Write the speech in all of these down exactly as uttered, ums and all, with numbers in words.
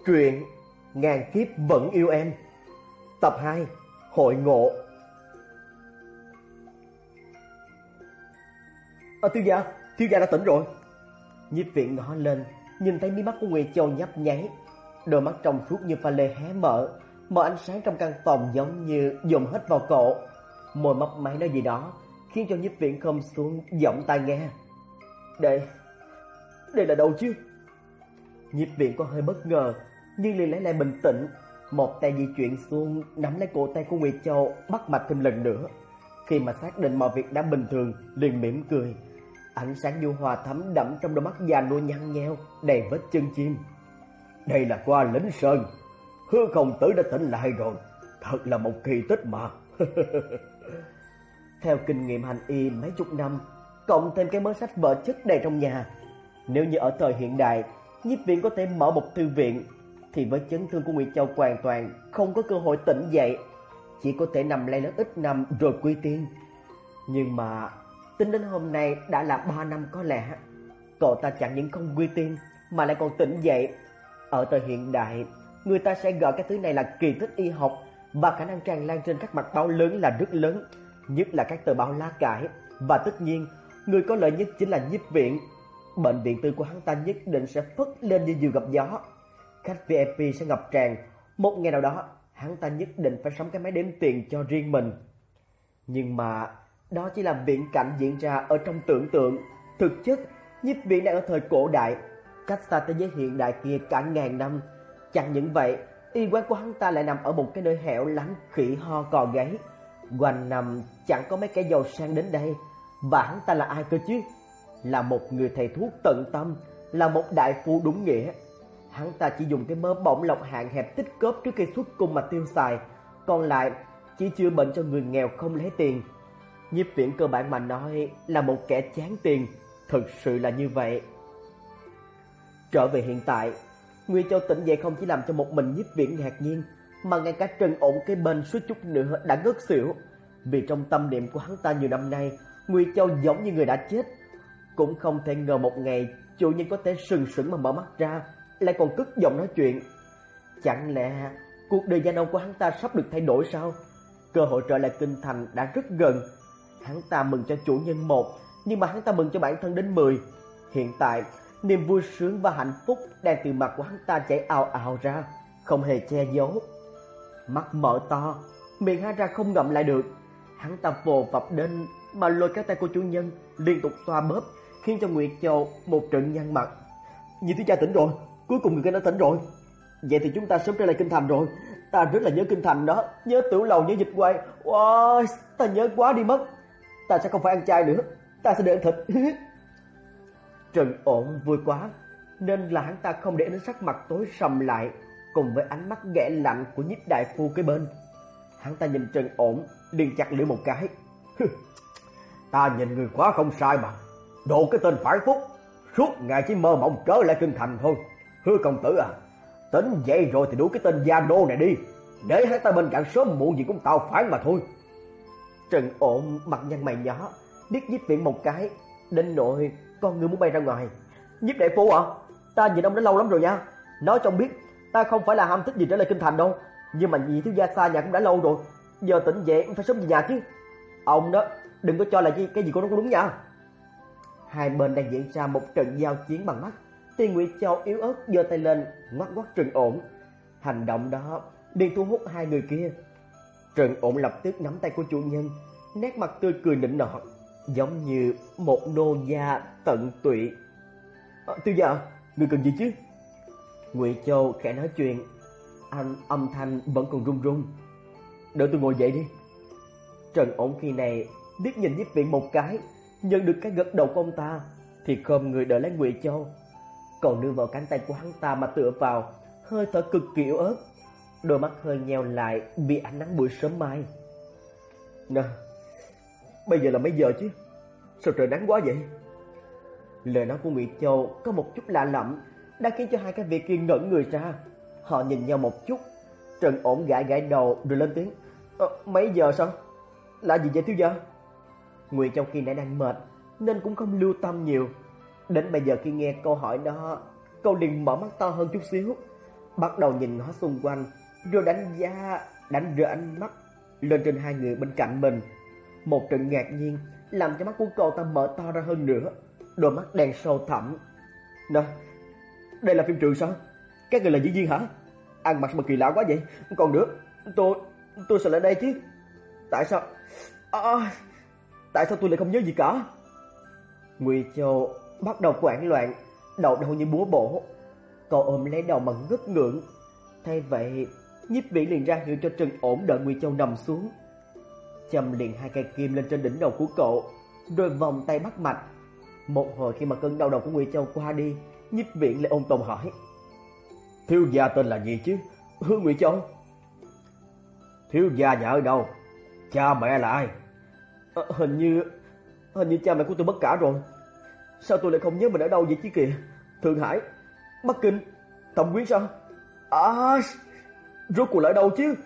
Truyện Ngàn Kiếp Vẫn Yêu Em, tập hai, Hội Ngộ. Ờ thiếu gia, thiếu gia đã tỉnh rồi. Nhiếp Viễn ngó lên, nhìn thấy mí mắt của Nguyệt Châu nhấp nháy, đôi mắt trong suốt như pha lê hé mở, mở ánh sáng trong căn phòng giống như dồn hết vào cổ. Môi mấp máy nói gì đó, khiến cho Nhiếp Viễn khom xuống giọng tai nghe. Đây, đây là đâu chứ? Nhiếp Viễn có hơi bất ngờ, nhưng liền lấy lại bình tĩnh, một tay di chuyển xuống nắm lấy cổ tay của Nguyệt Châu, bắt mạch thêm lần nữa. Khi mà xác định mọi việc đã bình thường, liền mỉm cười. Ánh sáng nhu hòa thấm đẫm trong đôi mắt già nua nhăn nheo, đầy vết chân chim. Đây là qua Lính Sơn, Hư Không Tử đã tỉnh lại rồi, thật là một kỳ tích mà. Theo kinh nghiệm hành y mấy chục năm, cộng thêm cái mớ sách vở chất đầy trong nhà, nếu như ở thời hiện đại, Nhiếp Viễn có thể mở một thư viện, thì với chấn thương của Nguyệt Châu hoàn toàn không có cơ hội tỉnh dậy, chỉ có thể nằm lay lết ít năm rồi quy tiên. Nhưng mà tính đến hôm nay đã là ba năm có lẽ, cậu ta chẳng những không quy tiên mà lại còn tỉnh dậy. Ở thời hiện đại, người ta sẽ gọi cái thứ này là kỳ tích y học, và khả năng tràn lan trên các mặt báo lớn là rất lớn, nhất là các tờ báo lá cải. Và tất nhiên, người có lợi nhất chính là Nhiếp Viễn. Bệnh viện tư của hắn ta nhất định sẽ phất lên như diều gặp gió, khách vi ai pi sẽ ngập tràn. Một ngày nào đó, hắn ta nhất định phải sắm cái máy đếm tiền cho riêng mình. Nhưng mà đó chỉ là viễn cảnh diễn ra ở trong tưởng tượng. Thực chất, Nhiếp Viễn đang ở thời cổ đại, cách xa thế giới hiện đại kia cả ngàn năm. Chẳng những vậy, y quán của hắn ta lại nằm ở một cái nơi hẻo lánh, khỉ ho cò gáy. Quanh năm chẳng có mấy kẻ giàu sang đến đây. Và hắn ta là ai cơ chứ? Là một người thầy thuốc tận tâm, là một đại phu đúng nghĩa. Hắn ta chỉ dùng cái mớ bổng lộc hạn hẹp tích cóp trước khi xuất cung mà tiêu xài, còn lại chỉ chữa bệnh cho người nghèo không lấy tiền. Nhiếp Viễn cơ bản mà nói là một kẻ chán tiền, thực sự là như vậy. Trở về hiện tại, Nguyệt Châu tỉnh dậy không chỉ làm cho một mình Nhiếp Viễn ngạc nhiên, mà ngay cả Trần Ổn kế bên suýt chút nữa đã ngất xỉu. Vì trong tâm niệm của hắn ta nhiều năm nay, Nguyệt Châu giống như người đã chết. Cũng không thể ngờ một ngày chủ nhân có thể sừng sững mà mở mắt ra, lại còn cất giọng nói chuyện. Chẳng lẽ cuộc đời gian âu của hắn ta sắp được thay đổi sao? Cơ hội trở lại kinh thành đã rất gần. Hắn ta mừng cho chủ nhân một, nhưng mà hắn ta mừng cho bản thân đến mười. Hiện tại, niềm vui sướng và hạnh phúc đang từ mặt của hắn ta chảy ào ào ra, không hề che giấu. Mắt mở to, miệng há ra không ngậm lại được. Hắn ta vồ vập đến mà lôi cái tay của chủ nhân liên tục xoa bóp, khiến cho Nguyệt Châu một trận nhăn mặt. Nhị thiếu gia tỉnh rồi, cuối cùng người kia đã tỉnh rồi. Vậy thì chúng ta sớm trở lại kinh thành rồi. Ta rất là nhớ kinh thành đó, nhớ tiểu lầu, nhớ dịch quay. Wow, ta nhớ quá đi mất. Ta sẽ không phải ăn chay nữa, ta sẽ để ăn thịt. Trần Ổn vui quá, nên là hắn ta không để đến sắc mặt tối sầm lại, cùng với ánh mắt ghẻ lạnh của Nhiếp đại phu kế bên. Hắn ta nhìn Trần Ổn, liền chặt lưỡi một cái. Ta nhìn người quá không sai mà. Đồ cái tên phản phúc, suốt ngày chỉ mơ mộng trở lại kinh thành thôi. Hứa công tử à, tỉnh dậy rồi thì đuổi cái tên gia đô này đi, để hắn ta bên cạnh sớm muộn gì cũng tạo phản mà thôi. Trần Ổn mặt nhăn mày nhó, liếc Nhiếp Viễn một cái, đến nỗi con người muốn bay ra ngoài. Nhiếp đại phu à, ta nhìn ông đã lâu lắm rồi nha. Nói cho ông biết, ta không phải là ham thích gì trở lại kinh thành đâu, nhưng mà nhị thiếu gia xa nhà cũng đã lâu rồi, giờ tỉnh dậy phải sớm về nhà chứ. Ông đó đừng có cho là cái, cái gì của nó cũng đúng nha. Hai bên đang diễn ra một trận giao chiến bằng mắt, thì Nguyệt Châu yếu ớt giơ tay lên ngoắc ngoắc Trần Ổn. Hành động đó liền thu hút hai người kia. Trần Ổn lập tức nắm tay của chủ nhân, nét mặt tươi cười nịnh nọt, giống như một nô gia tận tụy. À, tiêu gia, người cần gì chứ? Nguyệt Châu khẽ nói chuyện, anh âm thanh vẫn còn run run. Đợi tôi ngồi dậy đi. Trần Ổn khi này liếc nhìn Nhiếp Viễn một cái, nhận được cái gật đầu của ông ta, thì khom người đỡ lấy Nguyệt Châu, còn nương vào cánh tay của hắn ta mà tựa vào, hơi thở cực kỳ yếu ớt, đôi mắt hơi nheo lại vì ánh nắng buổi sớm mai. Nè, bây giờ là mấy giờ chứ? Sao trời nắng quá vậy? Lời nói của Nguyệt Châu có một chút lạ lẫm, đã khiến cho hai cái vị kia ngẩn người ra. Họ nhìn nhau một chút. Trần Ổn gãi gãi đầu rồi lên tiếng. Ờ, mấy giờ sao? Là gì vậy thiếu gia? Nguyệt Châu khi nãy đang mệt nên cũng không lưu tâm nhiều. Đến bây giờ khi nghe câu hỏi đó, cô liền mở mắt to hơn chút xíu. bắt đầu nhìn ngó xung quanh, rồi đánh giá, đánh rơi ánh mắt lên trên hai người bên cạnh mình. Một trận ngạc nhiên làm cho mắt của cậu ta mở to ra hơn nữa, đôi mắt đen sâu thẳm. Nè, đây là phim trường sao? Các người là diễn viên hả? Ăn mặc sao mà kỳ lạ quá vậy? Còn nữa, tôi tôi sao lại đây chứ? Tại sao à, tại sao tôi lại không nhớ gì cả? Ngụy Châu bắt đầu hoảng loạn, đầu đau như búa bổ. Cậu ôm lấy đầu mà ngất ngưỡng. Thay vậy, Nhiếp Viễn liền ra hiệu cho Trần Ổn đợi Ngụy Châu nằm xuống, châm liền hai cây kim lên trên đỉnh đầu của cậu, rồi vòng tay bắt mạch. Một hồi khi mà cơn đau đầu của Ngụy Châu qua đi, Nhiếp Viễn lại ôn tồn hỏi: Thiếu gia tên là gì chứ? Hứa Ngụy Châu. Thiếu gia nhà ở đâu? Cha mẹ là ai? À, hình như hình như cha mẹ của tôi mất cả rồi. Sao tôi lại không nhớ mình ở đâu vậy chứ kìa? Thượng Hải, Bắc Kinh, Thâm Quyến sao? À, rốt cuộc là ở đâu chứ?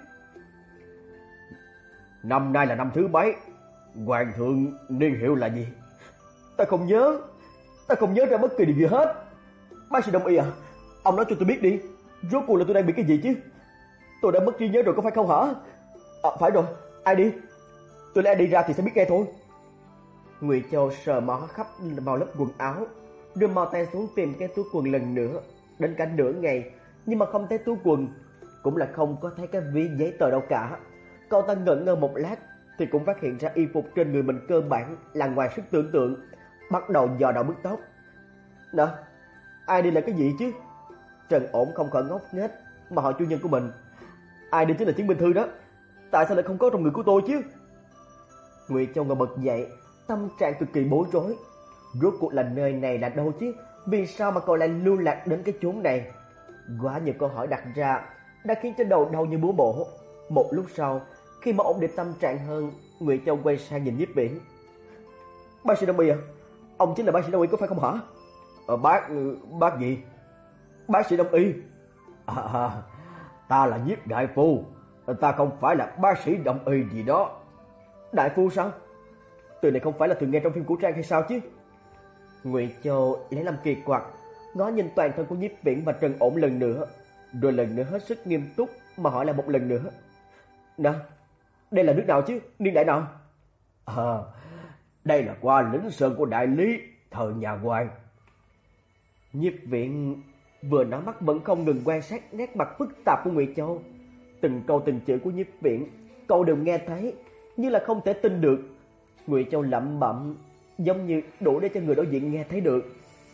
Năm nay là năm thứ mấy? Hoàng thượng niên hiệu là gì? Ta không nhớ, ta không nhớ ra bất kỳ điều gì hết. Bác sĩ Đông y à, ông nói cho tôi biết đi, rốt cuộc là tôi đang bị cái gì chứ? Tôi đã mất trí nhớ rồi có phải không hả? À, phải rồi, ai đi? Tôi lấy ai đi ra thì sẽ biết ngay thôi. Ngụy Châu sờ mó khắp vào lớp quần áo, rồi mò tay xuống tìm cái túi quần lần nữa, đến cả nửa ngày nhưng mà không thấy túi quần, cũng là không có thấy cái ví giấy tờ đâu cả. Cậu ta ngẩn ngơ một lát thì cũng phát hiện ra y phục trên người mình cơ bản là ngoài sức tưởng tượng, bắt đầu dò đầu bứt tóc. Nè, ai đi là cái gì chứ? Trần Ổn không khỏi ngốc nghếch mà hỏi chủ nhân của mình: Ai đi chính là chứng minh thư đó, tại sao lại không có trong người của tôi chứ? Ngụy Châu ngồi bật dậy, tâm trạng cực kỳ bối rối. Rốt cuộc là nơi này là đâu chứ? Vì sao mà cậu lại lưu lạc đến cái chốn này? Quá nhiều câu hỏi đặt ra đã khiến cho đầu đau như búa bổ. Một lúc sau, khi mà ổn định tâm trạng hơn, Ngụy Châu quay sang nhìn Nhiếp Viễn: Bác sĩ Đông y à? Ông chính là bác sĩ Đông y có phải không hả? Ờ, bác... bác gì? Bác sĩ Đông y. À, à, ta là Nhiếp đại phu, ta không phải là bác sĩ Đông y gì đó. Đại phu sao? Từ này không phải là thường nghe trong phim cổ trang hay sao chứ? Ngụy Châu lấy làm kỳ quặc, ngó nhìn toàn thân của Nhiếp Viễn và Trần Ổn lần nữa, rồi lần nữa hết sức nghiêm túc mà hỏi lại một lần nữa: Nè, đây là nước nào chứ? Niên đại nào? À, đây là qua lính sơn của đại lý thời nhà Hoàng. Nhiếp Viễn vừa nói mắt vẫn không ngừng quan sát nét mặt phức tạp của Ngụy Châu. Từng câu từng chữ của Nhiếp Viễn cậu đều nghe thấy, như là không thể tin được. Ngụy Châu lẩm bẩm giống như đủ để cho người đối diện nghe thấy được.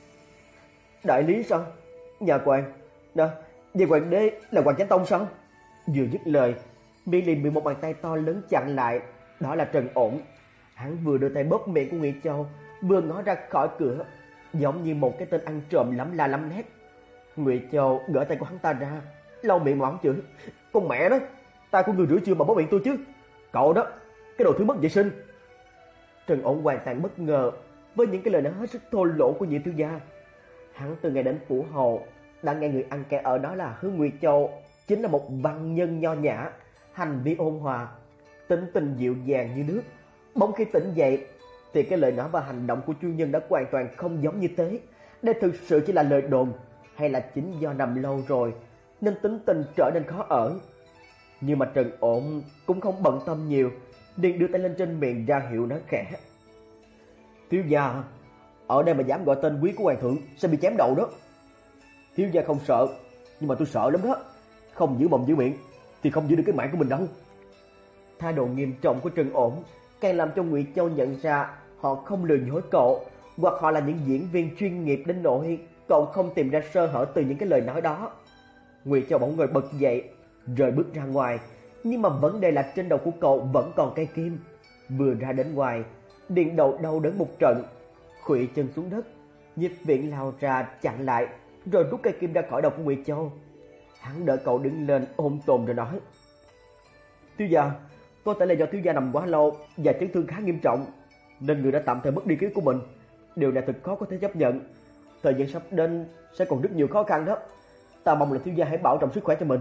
Đại lý sao? Nhà Hoàng? Nè, về Hoàng đế là Hoàng Chánh Tông sao? Vừa dứt lời, miệng liền bị một bàn tay to lớn chặn lại. Đó là Trần Ổn. Hắn vừa đưa tay bóp miệng của Ngụy Châu, vừa ngó ra khỏi cửa, giống như một cái tên ăn trộm lắm la lắm lét. Ngụy Châu gỡ tay của hắn ta ra, lau miệng mỏng chửi: Con mẹ nó, tay của người rửa chưa mà bóp miệng tôi chứ? Cậu đó, cái đồ thứ mất vệ sinh. Trần Ổn hoàn toàn bất ngờ với những cái lời nói hết sức thô lỗ của Nhị thiếu gia. Hắn từ ngày đến phủ hầu đã nghe người ăn kẻ ở đó là Hứa Ngụy Châu chính là một văn nhân nho nhã, hành vi ôn hòa, tính tình dịu dàng như nước. Bỗng khi tỉnh dậy thì cái lời nói và hành động của chủ nhân đã hoàn toàn không giống như thế. Đây thực sự chỉ là lời đồn, hay là chính do nằm lâu rồi nên tính tình trở nên khó ở? Nhưng mà Trần Ổn cũng không bận tâm nhiều, liền đưa tay lên trên miệng ra hiệu nói khẽ: Thiếu gia, ở đây mà dám gọi tên quý của hoàng thượng sẽ bị chém đầu đó. Thiếu gia không sợ, nhưng mà tôi sợ lắm đó. Không giữ mồm giữ miệng thì không giữ được cái mạng của mình đâu. Thái độ nghiêm trọng của Trần Ổn càng làm cho Ngụy Châu nhận ra họ không lừa dối cậu, hoặc họ là những diễn viên chuyên nghiệp đến nỗi cậu không tìm ra sơ hở từ những cái lời nói đó. Ngụy Châu bỗng ngồi bật dậy, rời bước ra ngoài, nhưng mà vấn đề là trên đầu của cậu vẫn còn cây kim. Vừa ra đến ngoài, điện đầu đau đớn một trận, khuỵu chân xuống đất. Nhiếp Viễn lao ra chặn lại, rồi rút cây kim ra khỏi đầu của Ngụy Châu. Hắn đỡ cậu đứng lên ôm tồn rồi nói: Thiếu gia, có thể là do thiếu gia nằm quá lâu và chấn thương khá nghiêm trọng, nên người đã tạm thời mất đi ký của mình. Điều này thật khó có thể chấp nhận. Thời gian sắp đến sẽ còn rất nhiều khó khăn đó. Ta mong là thiếu gia hãy bảo trọng sức khỏe cho mình.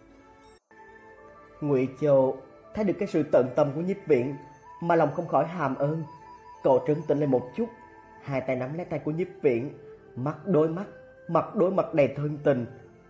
Ngụy Châu thấy được cái sự tận tâm của Nhiếp Viễn mà lòng không khỏi hàm ơn. Cậu trấn tĩnh lên một chút, hai tay nắm lấy tay của Nhiếp Viễn, mắt đối mắt, mặt đối mặt đầy thân tình,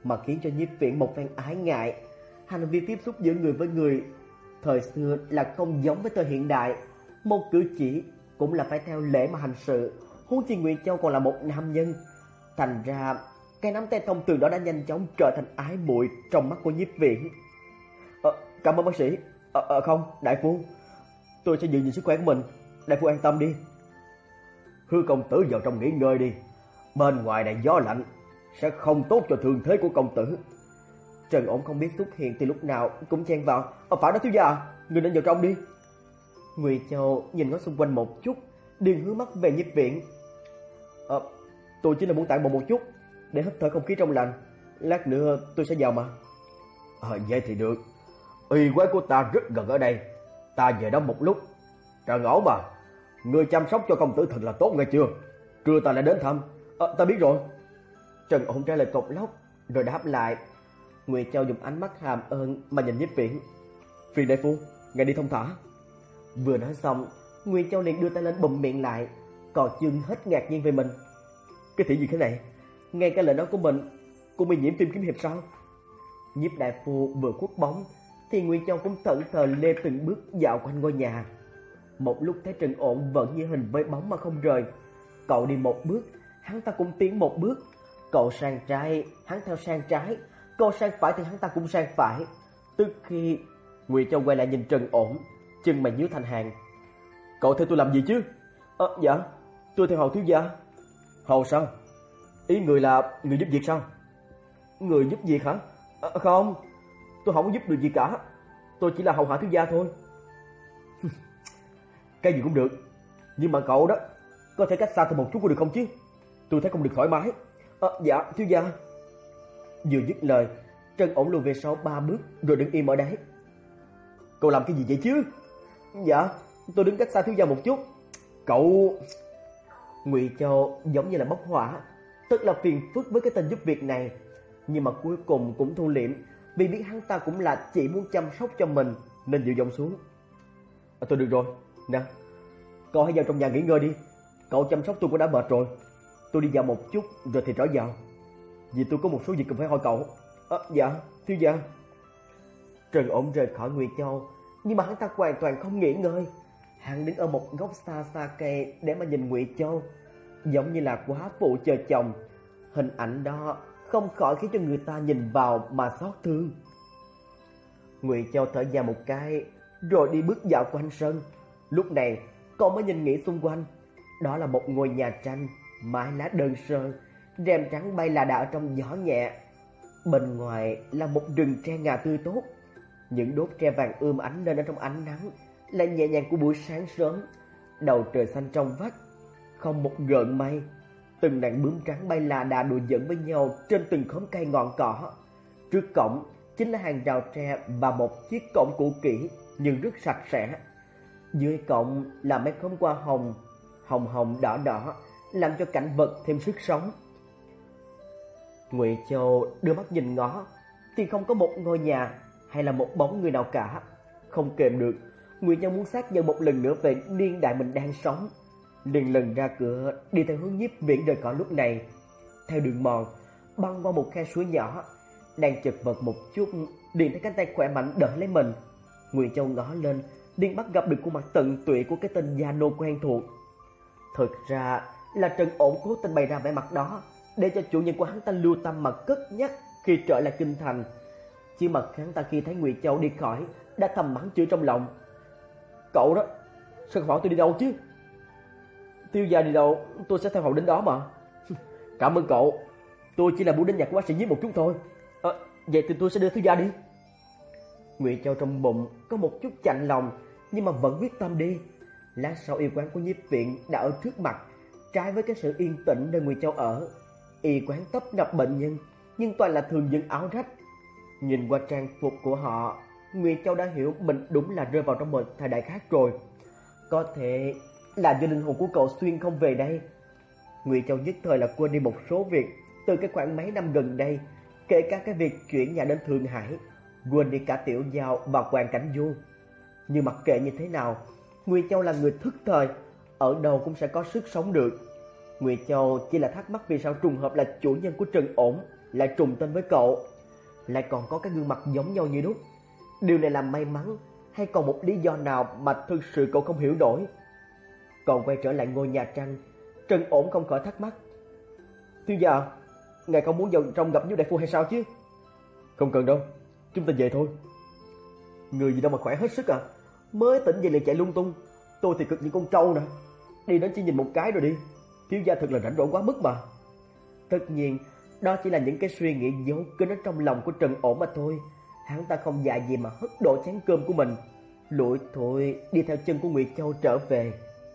mà khiến cho Nhiếp Viễn một phen ái ngại. Hành vi tiếp xúc giữa người với người thời xưa là không giống với thời hiện đại, một cử chỉ cũng là phải theo lễ mà hành sự, huống chi Ngụy Châu còn là một nam nhân. Thành ra cái nắm tay thông thường đó đã nhanh chóng trở thành ái muội trong mắt của Nhiếp Viễn. Ờ, cảm ơn bác sĩ. Ờ, ờ, không, đại phu, tôi sẽ giữ gìn sức khỏe của mình, đại phu an tâm đi. Hứa công tử vào trong nghỉ ngơi đi, bên ngoài này gió lạnh sẽ không tốt cho thương thế của công tử. Trần Ổn không biết xuất hiện từ lúc nào cũng chen vào. Ờ, phải đó thiếu gia, người nên vào trong đi. Ngụy Châu nhìn ngó xung quanh một chút, liền hướng mắt về Nhiếp Viễn. Ờ, tôi chỉ là muốn tản bộ một chút để hít thở không khí trong lành, lát nữa tôi sẽ vào mà. Ờ, vậy thì được. Y quán của ta rất gần ở đây, ta về đó một lúc. Trần Ổn mà, người chăm sóc cho công tử thật là tốt nghe chưa? Trưa ta lại đến thăm. Ờ, ta biết rồi. Trần Ổn trả lời cộc lốc rồi đáp lại. Ngụy Châu dùng ánh mắt hàm ơn mà nhìn Nhiếp Viễn. Phiền đại phu, ngài đi thông thả. Vừa nói xong, Ngụy Châu liền đưa tay lên bụm miệng lại, còn Chương hết ngạc nhiên về mình. Cái thị gì thế này? Ngay cả lời nói của mình cũng bị nhiễm tim kiếm hiệp sao? Nhiếp đại phu vừa khuất bóng thì Ngụy Châu cũng thẫn thờ lê từng bước dạo quanh ngôi nhà. Một lúc thấy Trần Ổn vẫn như hình với bóng mà không rời. Cậu đi một bước, hắn ta cũng tiến một bước. Cậu sang trái, hắn theo sang trái. Cậu sang phải thì hắn ta cũng sang phải. Tức khi Ngụy Châu quay lại nhìn Trần Ổn, chân mày nhíu thành hàng. Cậu theo tôi làm gì chứ? Ờ, dạ, tôi theo hầu thiếu gia. Hầu sao? Ý người là người giúp việc sao? Người giúp việc hả? À, không, tôi không có giúp được gì cả. Tôi chỉ là hầu hạ thiếu gia thôi. Cái gì cũng được, nhưng mà cậu đó có thể cách xa thêm một chút có được không chứ? Tôi thấy không được thoải mái. À, dạ thiếu gia. Vừa dứt lời, Trần Ổn lùi về sau ba bước rồi đứng im ở đấy. Cậu làm cái gì vậy chứ? Dạ, tôi đứng cách xa thiếu gia một chút. Cậu... Ngụy Châu giống như là bốc hỏa, tức là phiền phức với cái tên giúp việc này, nhưng mà cuối cùng cũng thu liễm, vì biết hắn ta cũng là chỉ muốn chăm sóc cho mình nên dịu giọng xuống. À, tôi được rồi, nè, cậu hãy vào trong nhà nghỉ ngơi đi. Cậu chăm sóc tôi cũng đã mệt rồi. Tôi đi vào một chút rồi thì trở vào, vì tôi có một số việc cần phải hỏi cậu. À, dạ, thiếu gia. Trần Ổn rời khỏi Ngụy Châu, nhưng mà hắn ta hoàn toàn không nghỉ ngơi. Hắn đứng ở một góc xa xa cây để mà nhìn Ngụy Châu, giống như là quá phụ chờ chồng. Hình ảnh đó không khỏi khiến cho người ta nhìn vào mà xót thương. Ngụy Châu thở dài một cái rồi đi bước dạo quanh sân. Lúc này cậu mới nhìn nghĩ xung quanh. Đó là một ngôi nhà tranh, mái lá đơn sơ, rèm trắng bay là đà ở trong gió nhẹ. Bên ngoài là một rừng tre ngà tươi tốt. Những đốt tre vàng ươm ánh lên ở trong ánh nắng là nhẹ nhàng của buổi sáng sớm. Đầu trời xanh trong vắt, không một gợn mây. Từng đàn bướm trắng bay là đà đùa giỡn với nhau trên từng khóm cây ngọn cỏ. Trước cổng chính là hàng rào tre và một chiếc cổng cũ kỹ nhưng rất sạch sẽ. Dưới cổng là mấy khóm hoa hồng, hồng hồng đỏ đỏ, làm cho cảnh vật thêm sức sống. Ngụy Châu đưa mắt nhìn ngó thì không có một ngôi nhà hay là một bóng người nào cả. Không kềm được, Ngụy Châu muốn xác nhận một lần nữa về niên đại mình đang sống. Liền lần ra cửa đi theo hướng Nhiếp Viễn rời khỏi lúc này. Theo đường mòn băng qua một khe suối nhỏ, đang chật vật một chút liền thấy cánh tay khỏe mạnh đỡ lấy mình. Ngụy Châu ngó lên liền bắt gặp được khuôn mặt tận tụy của cái tên gia nô quen thuộc. Thực ra là Trần Ổn cố tình bày ra vẻ mặt đó để cho chủ nhân của hắn ta lưu tâm mà cất nhắc khi trở lại kinh thành. Chỉ mà hắn ta khi thấy Ngụy Châu đi khỏi đã thầm mắng chửi trong lòng. Cậu đó sao hỏi tôi đi đâu chứ? Tiêu gia đi đâu tôi sẽ theo hầu đến đó mà. Cảm ơn cậu, tôi chỉ là muốn đến nhà của bác sĩ Nhiếp một chút thôi. À, vậy thì tôi sẽ đưa thiếu gia đi. Ngụy Châu trong bụng có một chút chạnh lòng, nhưng mà vẫn quyết tâm đi. Lát sau y quán của Nhiếp Viện đã ở trước mặt, trái với cái sự yên tĩnh nơi Ngụy Châu ở. Y quán tấp nập bệnh nhân, nhưng toàn là thường dân áo rách. Nhìn qua trang phục của họ, Ngụy Châu đã hiểu mình đúng là rơi vào trong một thời đại khác rồi. Có thể là do linh hồn của cậu xuyên không về đây. Ngụy Châu nhất thời là quên đi một số việc từ cái khoảng mấy năm gần đây, kể cả cái việc chuyển nhà đến Thượng Hải, quên đi cả Tiểu Giao và Hoàng Cảnh Du. Nhưng mặc kệ như thế nào, Ngụy Châu là người thức thời, ở đâu cũng sẽ có sức sống được. Nguyệt Châu chỉ là thắc mắc vì sao trùng hợp là chủ nhân của Trần Ổn lại trùng tên với cậu, lại còn có cái gương mặt giống nhau như đúc. Điều này là may mắn hay còn một lý do nào mà thực sự cậu không hiểu nổi? Còn quay trở lại ngôi nhà tranh, Trần Ổn không khỏi thắc mắc. Thiếu gia, ngài không muốn vào trong gặp với đại phu hay sao chứ? Không cần đâu, chúng ta về thôi. Người gì đâu mà khỏe hết sức à? Mới tỉnh dậy liền chạy lung tung. Tôi thì cực như con trâu nè. Đi đến chỉ nhìn một cái rồi đi. Thiếu gia thật là rảnh rỗi quá mức mà. Tất nhiên, đó chỉ là những cái suy nghĩ giấu kín ở trong lòng của Trần Ổn mà thôi. Hắn ta không dại gì mà hất đổ chén cơm của mình, lủi thủi đi theo chân của Nguyệt Châu trở về.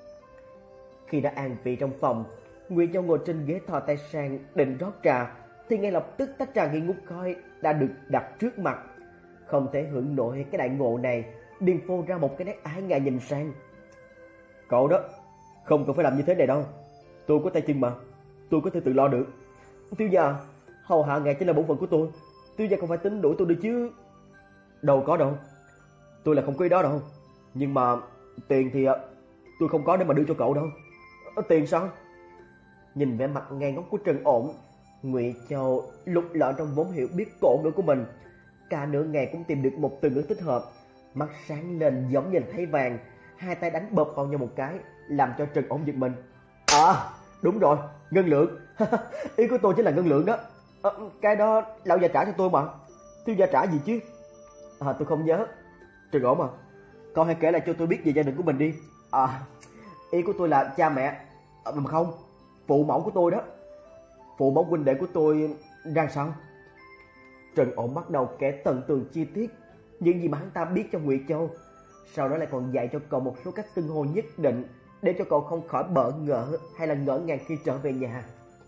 Khi đã an vị trong phòng, Nguyệt Châu ngồi trên ghế thò tay sang định rót trà, thì ngay lập tức tách trà nghi ngút khói đã được đặt trước mặt. Không thể hưởng nổi cái đại ngộ này, liền phô ra một cái nét ái ngại nhìn sang. Cậu đó, không cần phải làm như thế này đâu. Tôi có tay chân mà, tôi có thể tự lo được. Thiếu gia, hầu hạ ngài chỉ là bổn phận của tôi. Thiếu gia không phải tính đuổi tôi được chứ? Đâu có đâu, tôi là không có ý đó đâu. Nhưng mà tiền thì tôi không có để mà đưa cho cậu đâu. Tiền sao? Nhìn vẻ mặt ngây ngốc của Trần Ổn, Ngụy Châu lục lọi trong vốn hiểu biết cổ ngữ của mình, cả nửa ngày cũng tìm được một từ ngữ thích hợp. Mắt sáng lên giống như là thấy vàng, hai tay đánh bợp vào nhau một cái, làm cho Trần Ổn giật mình. À, đúng rồi, ngân lượng. Ý của tôi chính là ngân lượng đó. À, cái đó lão già trả cho tôi mà. Thiếu gia trả gì chứ? À, tôi không nhớ. Trần Ổn à, cậu hãy kể lại cho tôi biết về gia đình của mình đi. À, ý của tôi là cha mẹ. À, mà không, phụ mẫu của tôi đó. Phụ mẫu huynh đệ của tôi ra sao? Trần Ổn bắt đầu kể tận tường chi tiết những gì mà hắn ta biết cho Ngụy Châu, sau đó lại còn dạy cho cậu một số cách xưng hô nhất định để cho cậu không khỏi bỡ ngỡ hay là ngỡ ngàng khi trở về nhà.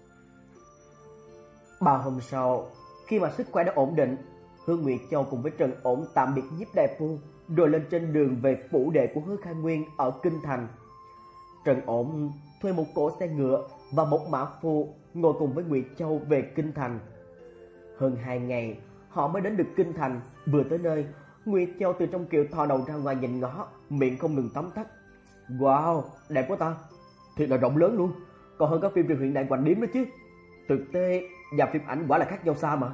Ba hôm sau, khi mà sức khỏe đã ổn định, Hứa Nguyệt Châu cùng với Trần Ổn tạm biệt Nhiếp đại phu, rồi lên trên đường về phủ đệ của Hứa Khai Nguyên ở kinh thành. Trần Ổn thuê một cỗ xe ngựa và một mã phu ngồi cùng với Nguyệt Châu về kinh thành. Hơn hai ngày, họ mới đến được kinh thành. Vừa tới nơi, Nguyệt Châu từ trong kiệu thò đầu ra ngoài nhìn ngó, miệng không ngừng tấm tắc. Wow, đẹp quá ta, thiệt là rộng lớn luôn, còn hơn các phim truyền hiện đại Hoành Điếm đó chứ. Thực tế và phim ảnh quả là khác nhau xa mà.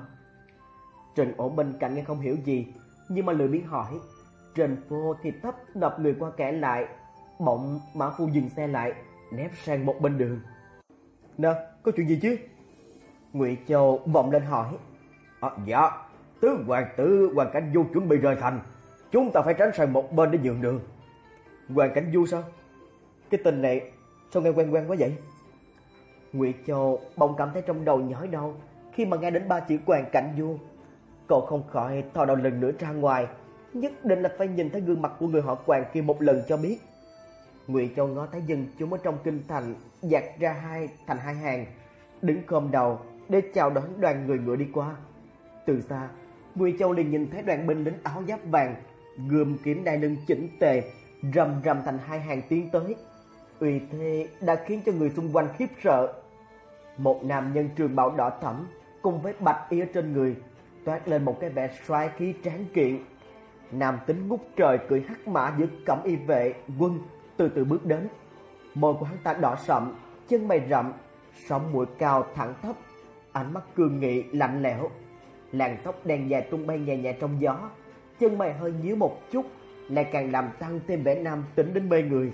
Trần Ổn bên cạnh nghe không hiểu gì, nhưng mà lười biếng hỏi. Trên phố thì tấp nập người qua kẻ lại. Bỗng mã phu dừng xe lại, nép sang một bên đường. Nè, có chuyện gì chứ? Ngụy Châu vọng lên hỏi. À, dạ, tứ hoàng tử Hoàng Cảnh Du chuẩn bị rời thành, chúng ta phải tránh sang một bên để nhường đường. Hoàng Cảnh Du sao? Cái tên này sao nghe quen quen quá vậy? Ngụy Châu bỗng cảm thấy trong đầu nhói đau khi mà nghe đến ba chữ Hoàng Cảnh Du. Cậu không khỏi thò đầu lần nữa ra ngoài, nhất định là phải nhìn thấy gương mặt của người họ Hoàng kia một lần cho biết. Ngụy Châu ngó thấy dân chúng ở trong kinh thành dạt ra hai thành hai hàng, đứng khom đầu để chào đón đoàn người ngựa đi qua. Từ xa, Ngụy Châu liền nhìn thấy đoàn binh lính áo giáp vàng, gươm kiếm đai lưng chỉnh tề, rầm rầm thành hai hàng tiến tới. Uy thế đã khiến cho người xung quanh khiếp sợ. Một nam nhân trường bào đỏ thẫm cùng với bạch y ở trên người, toát lên một cái vẻ soái khí tráng kiện. Nam tính ngút trời cưỡi hắc mã giữa cẩm y vệ quân từ từ bước đến. Môi của hắn ta đỏ sậm, chân mày rậm, sống mũi cao thẳng thấp, ánh mắt cương nghị lạnh lẽo. Làn tóc đen dài tung bay nhẹ nhẹ trong gió, chân mày hơi nhíu một chút, lại càng làm tăng thêm vẻ nam tính đến mê người.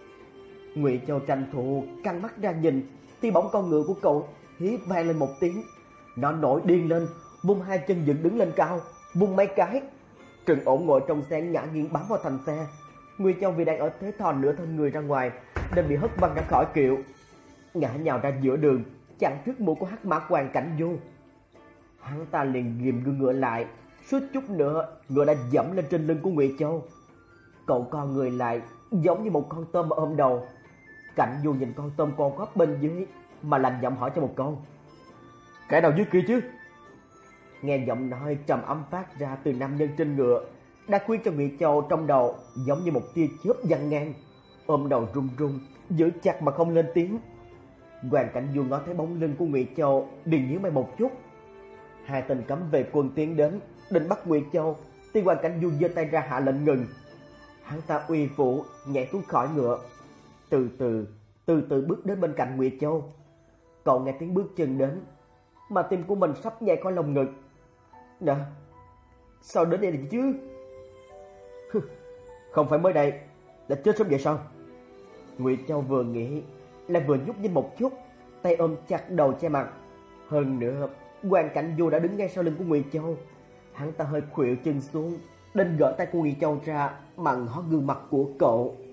Ngụy Châu tranh thủ căng mắt ra nhìn, thì bỗng con ngựa của cậu hí vang lên một tiếng. Nó nổi điên lên, vung hai chân dựng đứng lên cao, vung mấy cái. Trần Ổn ngồi trong xe ngã nghiêng bám vào thành xe. Ngụy Châu vì đang ở thế thò nửa thân người ra ngoài, nên bị hất văng ra khỏi kiệu, ngã nhào ra giữa đường, chặn trước mũi của hắc mã Hoàng Cảnh Du. Hắn ta liền ghìm gương ngựa lại, suýt chút nữa ngựa đã dẫm lên trên lưng của Ngụy Châu. Cậu co người lại giống như một con tôm mà ôm đầu. Cảnh Du nhìn con tôm con góp bên dưới mà lạnh giọng hỏi cho một câu. Kẻ nào dưới kia chứ? Nghe giọng nói trầm ấm phát ra từ nam nhân trên ngựa đã khiến cho Ngụy Châu trong đầu giống như một tia chớp văng ngang, ôm đầu run run, giữ chặt mà không lên tiếng. Hoàng Cảnh Du ngó thấy bóng lưng của Ngụy Châu, liền nhíu mày một chút. Hai tên cấm vệ quân tiến đến định bắt Ngụy Châu, thì Hoàng Cảnh Du giơ tay ra hạ lệnh ngừng. Hắn ta uy vũ nhảy xuống khỏi ngựa, từ từ từ từ bước đến bên cạnh Nguyệt Châu. Cậu nghe tiếng bước chân đến, mà tim của mình sắp nhảy khỏi lồng ngực. Nè, sao đến đây được chứ? Không phải mới đây đã chết sớm vậy sao? Nguyệt Châu vừa nghĩ lại vừa nhúc nhích một chút, tay ôm chặt đầu che mặt. Hơn nữa, Quan Cảnh Du đã đứng ngay sau lưng của Nguyệt Châu. Hắn ta hơi khuỵu chân xuống, định gỡ tay của Nguyệt Châu ra mà ngó gương mặt của cậu.